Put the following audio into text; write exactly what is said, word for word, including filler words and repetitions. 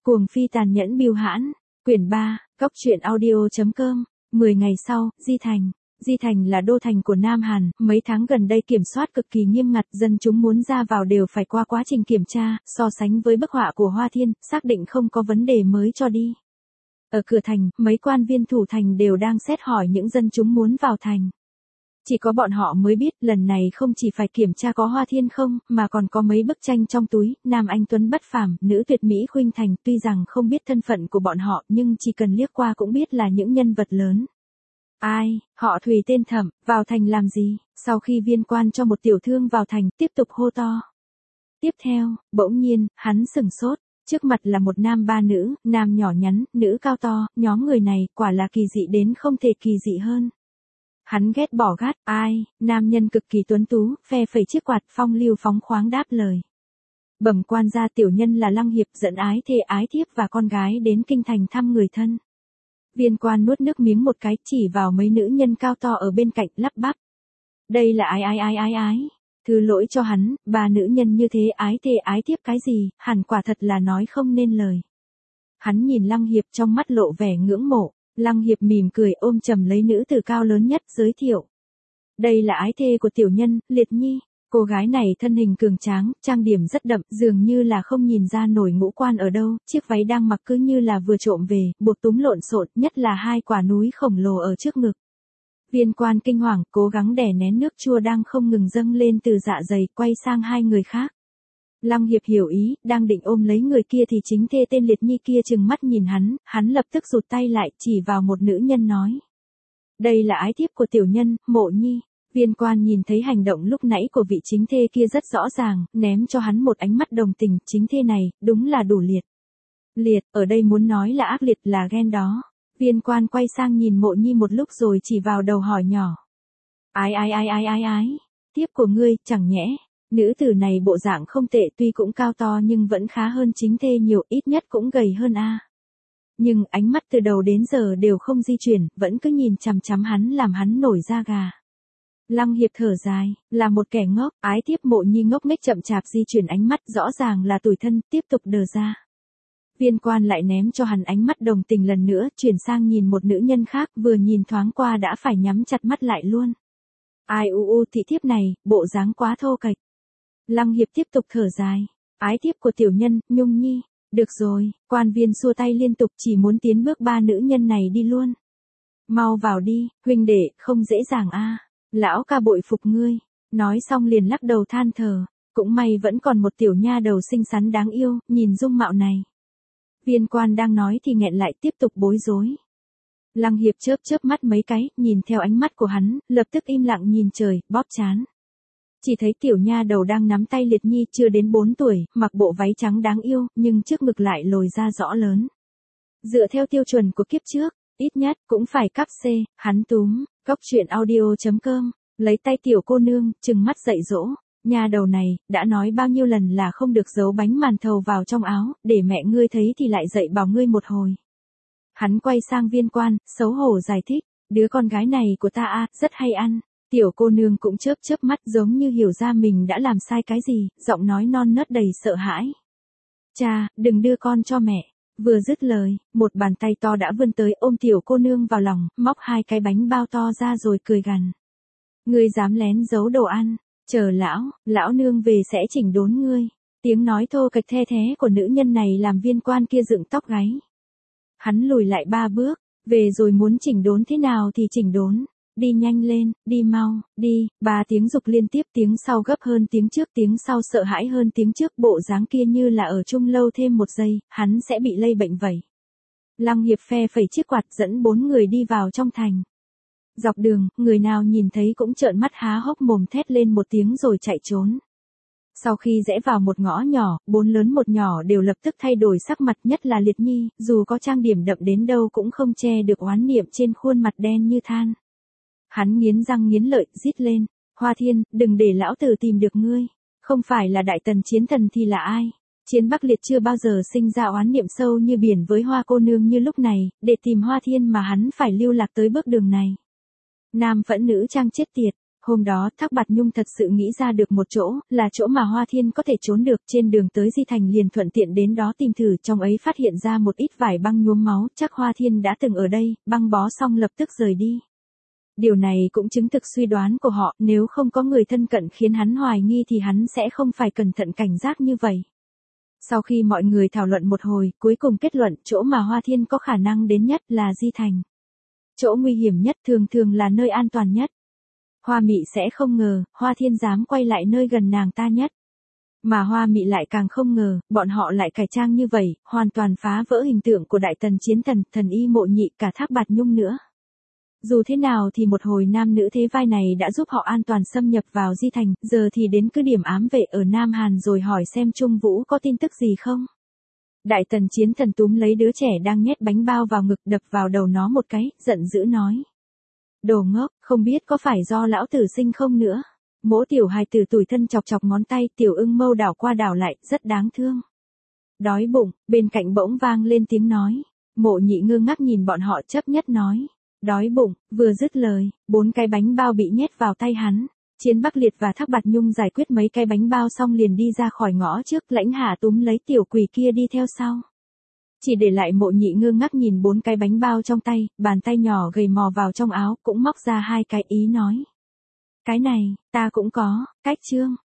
Cuồng phi tàn nhẫn bưu hãn, quyển ba, Cốc truyện audio chấm com, mười ngày sau, Di Thành. Di Thành là đô thành của Nam Hàn, mấy tháng gần đây kiểm soát cực kỳ nghiêm ngặt, dân chúng muốn ra vào đều phải qua quá trình kiểm tra, so sánh với bức họa của Hoa Thiên, xác định không có vấn đề mới cho đi. Ở cửa thành, mấy quan viên thủ thành đều đang xét hỏi những dân chúng muốn vào thành. Chỉ có bọn họ mới biết lần này không chỉ phải kiểm tra có Hoa Thiên không, mà còn có mấy bức tranh trong túi, nam anh tuấn bất phàm, nữ tuyệt mỹ khuynh thành, tuy rằng không biết thân phận của bọn họ nhưng chỉ cần liếc qua cũng biết là những nhân vật lớn. Ai, họ Thùy tên Thẩm, vào thành làm gì? Sau khi viên quan cho một tiểu thương vào thành, tiếp tục hô to. Tiếp theo, bỗng nhiên, hắn sửng sốt. Trước mặt là một nam ba nữ, nam nhỏ nhắn, nữ cao to, nhóm người này quả là kỳ dị đến không thể kỳ dị hơn. Hắn ghét bỏ gắt, ai, nam nhân cực kỳ tuấn tú, phe phẩy chiếc quạt, phong lưu phóng khoáng đáp lời. Bẩm quan gia, tiểu nhân là Lăng Hiệp, dẫn ái thê ái thiếp và con gái đến kinh thành thăm người thân. Viên quan nuốt nước miếng một cái, chỉ vào mấy nữ nhân cao to ở bên cạnh, lắp bắp. Đây là ái ái ái ái ái. Thứ lỗi cho hắn, ba nữ nhân như thế ái thê ái thiếp cái gì, hẳn quả thật là nói không nên lời. Hắn nhìn Lăng Hiệp trong mắt lộ vẻ ngưỡng mộ. Lăng Hiệp mỉm cười ôm chầm lấy nữ tử cao lớn nhất, giới thiệu. Đây là ái thê của tiểu nhân, Liệt Nhi. Cô gái này thân hình cường tráng, trang điểm rất đậm, dường như là không nhìn ra nổi ngũ quan ở đâu, chiếc váy đang mặc cứ như là vừa trộm về, buộc túm lộn xộn, nhất là hai quả núi khổng lồ ở trước ngực. Viên quan kinh hoàng, cố gắng đè nén nước chua đang không ngừng dâng lên từ dạ dày, quay sang hai người khác. Lăng Hiệp hiểu ý, đang định ôm lấy người kia thì chính thê tên Liệt Nhi kia trừng mắt nhìn hắn, hắn lập tức rụt tay lại, chỉ vào một nữ nhân nói. Đây là ái thiếp của tiểu nhân, Mộ Nhi. Viên quan nhìn thấy hành động lúc nãy của vị chính thê kia rất rõ ràng, ném cho hắn một ánh mắt đồng tình, chính thê này, đúng là đủ liệt. Liệt, ở đây muốn nói là ác liệt, là ghen đó. Viên quan quay sang nhìn Mộ Nhi một lúc rồi chỉ vào đầu hỏi nhỏ. Ái ái ái ái ái ái, tiếp của ngươi, chẳng nhẽ. Nữ tử này bộ dạng không tệ, tuy cũng cao to nhưng vẫn khá hơn chính thê nhiều, ít nhất cũng gầy hơn a. Nhưng ánh mắt từ đầu đến giờ đều không di chuyển, vẫn cứ nhìn chằm chằm hắn làm hắn nổi da gà. Lăng Hiệp thở dài, là một kẻ ngốc, ái thiếp Mộ Nhi ngốc nghếch chậm chạp di chuyển ánh mắt, rõ ràng là tủi thân, tiếp tục đờ ra. Viên quan lại ném cho hắn ánh mắt đồng tình lần nữa, chuyển sang nhìn một nữ nhân khác, vừa nhìn thoáng qua đã phải nhắm chặt mắt lại luôn. Ai u u, thị thiếp này, bộ dáng quá thô kệch. Lăng Hiệp tiếp tục thở dài. Ái thiếp của tiểu nhân, Nhung Nhi. Được rồi, quan viên xua tay liên tục, chỉ muốn tiến bước ba nữ nhân này đi luôn. Mau vào đi, huynh đệ, không dễ dàng a. Lão ca bội phục ngươi. Nói xong liền lắc đầu than thở. Cũng may vẫn còn một tiểu nha đầu xinh xắn đáng yêu, nhìn dung mạo này. Viên quan đang nói thì nghẹn lại, tiếp tục bối rối. Lăng Hiệp chớp chớp mắt mấy cái, nhìn theo ánh mắt của hắn, lập tức im lặng nhìn trời, bóp trán. Chỉ thấy tiểu nha đầu đang nắm tay Liệt Nhi, chưa đến bốn tuổi, mặc bộ váy trắng đáng yêu, nhưng trước ngực lại lồi ra rõ lớn. Dựa theo tiêu chuẩn của kiếp trước, ít nhất cũng phải cấp C, hắn túm, Cốc truyện audio chấm com, lấy tay tiểu cô nương, trừng mắt dạy dỗ. Nha đầu này, đã nói bao nhiêu lần là không được giấu bánh màn thầu vào trong áo, để mẹ ngươi thấy thì lại dạy bảo ngươi một hồi. Hắn quay sang viên quan, xấu hổ giải thích, đứa con gái này của ta a, rất hay ăn. Tiểu cô nương cũng chớp chớp mắt giống như hiểu ra mình đã làm sai cái gì, giọng nói non nớt đầy sợ hãi. Cha, đừng đưa con cho mẹ. Vừa dứt lời, một bàn tay to đã vươn tới ôm tiểu cô nương vào lòng, móc hai cái bánh bao to ra rồi cười gằn. Ngươi dám lén giấu đồ ăn, chờ lão, lão nương về sẽ chỉnh đốn ngươi. Tiếng nói thô kệch the thé của nữ nhân này làm viên quan kia dựng tóc gáy. Hắn lùi lại ba bước, về rồi muốn chỉnh đốn thế nào thì chỉnh đốn. Đi nhanh lên, đi mau, đi, ba tiếng dục liên tiếp, tiếng sau gấp hơn tiếng trước, tiếng sau sợ hãi hơn tiếng trước, bộ dáng kia như là ở chung lâu thêm một giây, hắn sẽ bị lây bệnh vậy. Lăng Hiệp phe phẩy chiếc quạt dẫn bốn người đi vào trong thành. Dọc đường, người nào nhìn thấy cũng trợn mắt há hốc mồm thét lên một tiếng rồi chạy trốn. Sau khi rẽ vào một ngõ nhỏ, bốn lớn một nhỏ đều lập tức thay đổi sắc mặt, nhất là Liệt Nhi, dù có trang điểm đậm đến đâu cũng không che được oán niệm trên khuôn mặt đen như than. Hắn nghiến răng nghiến lợi, rít lên, Hoa Thiên, đừng để lão tử tìm được ngươi, không phải là đại tần chiến thần thì là ai? Chiến Bắc Liệt chưa bao giờ sinh ra oán niệm sâu như biển với Hoa cô nương như lúc này, để tìm Hoa Thiên mà hắn phải lưu lạc tới bước đường này. Nam phẫn nữ trang chết tiệt, Hôm đó Thác Bạt Nhung thật sự nghĩ ra được một chỗ, là chỗ mà Hoa Thiên có thể trốn được, trên đường tới Di Thành liền thuận tiện đến đó tìm thử, trong ấy phát hiện ra một ít vải băng nhuốm máu, chắc Hoa Thiên đã từng ở đây, băng bó xong lập tức rời đi. Điều này cũng chứng thực suy đoán của họ, nếu không có người thân cận khiến hắn hoài nghi thì hắn sẽ không phải cẩn thận cảnh giác như vậy. Sau khi mọi người thảo luận một hồi, cuối cùng kết luận chỗ mà Hoa Thiên có khả năng đến nhất là Di Thành. Chỗ nguy hiểm nhất thường thường là nơi an toàn nhất. Hoa Mị sẽ không ngờ, Hoa Thiên dám quay lại nơi gần nàng ta nhất. Mà Hoa Mị lại càng không ngờ, bọn họ lại cải trang như vậy, hoàn toàn phá vỡ hình tượng của Đại Tần Chiến Thần, Thần Y Mộ Nhị, cả Thác Bạt Nhung nữa. Dù thế nào thì một hồi nam nữ thế vai này đã giúp họ an toàn xâm nhập vào Di Thành, giờ thì đến cứ điểm ám vệ ở Nam Hàn rồi hỏi xem Trung Vũ có tin tức gì không. Đại Tần Chiến Thần túm lấy đứa trẻ đang nhét bánh bao vào ngực, đập vào đầu nó một cái, giận dữ nói. Đồ ngốc, không biết có phải do lão tử sinh không nữa. Mỗ tiểu hài tử tủi thân chọc chọc ngón tay, Tiểu Ưng mâu đảo qua đảo lại, rất đáng thương. Đói bụng, bên cạnh bỗng vang lên tiếng nói. Mộ Nhị ngơ ngác nhìn bọn họ chấp nhất nói. Đói bụng, vừa dứt lời, bốn cái bánh bao bị nhét vào tay hắn. Chiến Bắc Liệt và Thác Bạt Nhung giải quyết mấy cái bánh bao xong liền đi ra khỏi ngõ trước, Lãnh Hà túm lấy tiểu quỷ kia đi theo sau. Chỉ để lại Mộ Nhị ngơ ngác nhìn bốn cái bánh bao trong tay, bàn tay nhỏ gầy mò vào trong áo, cũng móc ra hai cái ý nói. Cái này, ta cũng có, cách trương.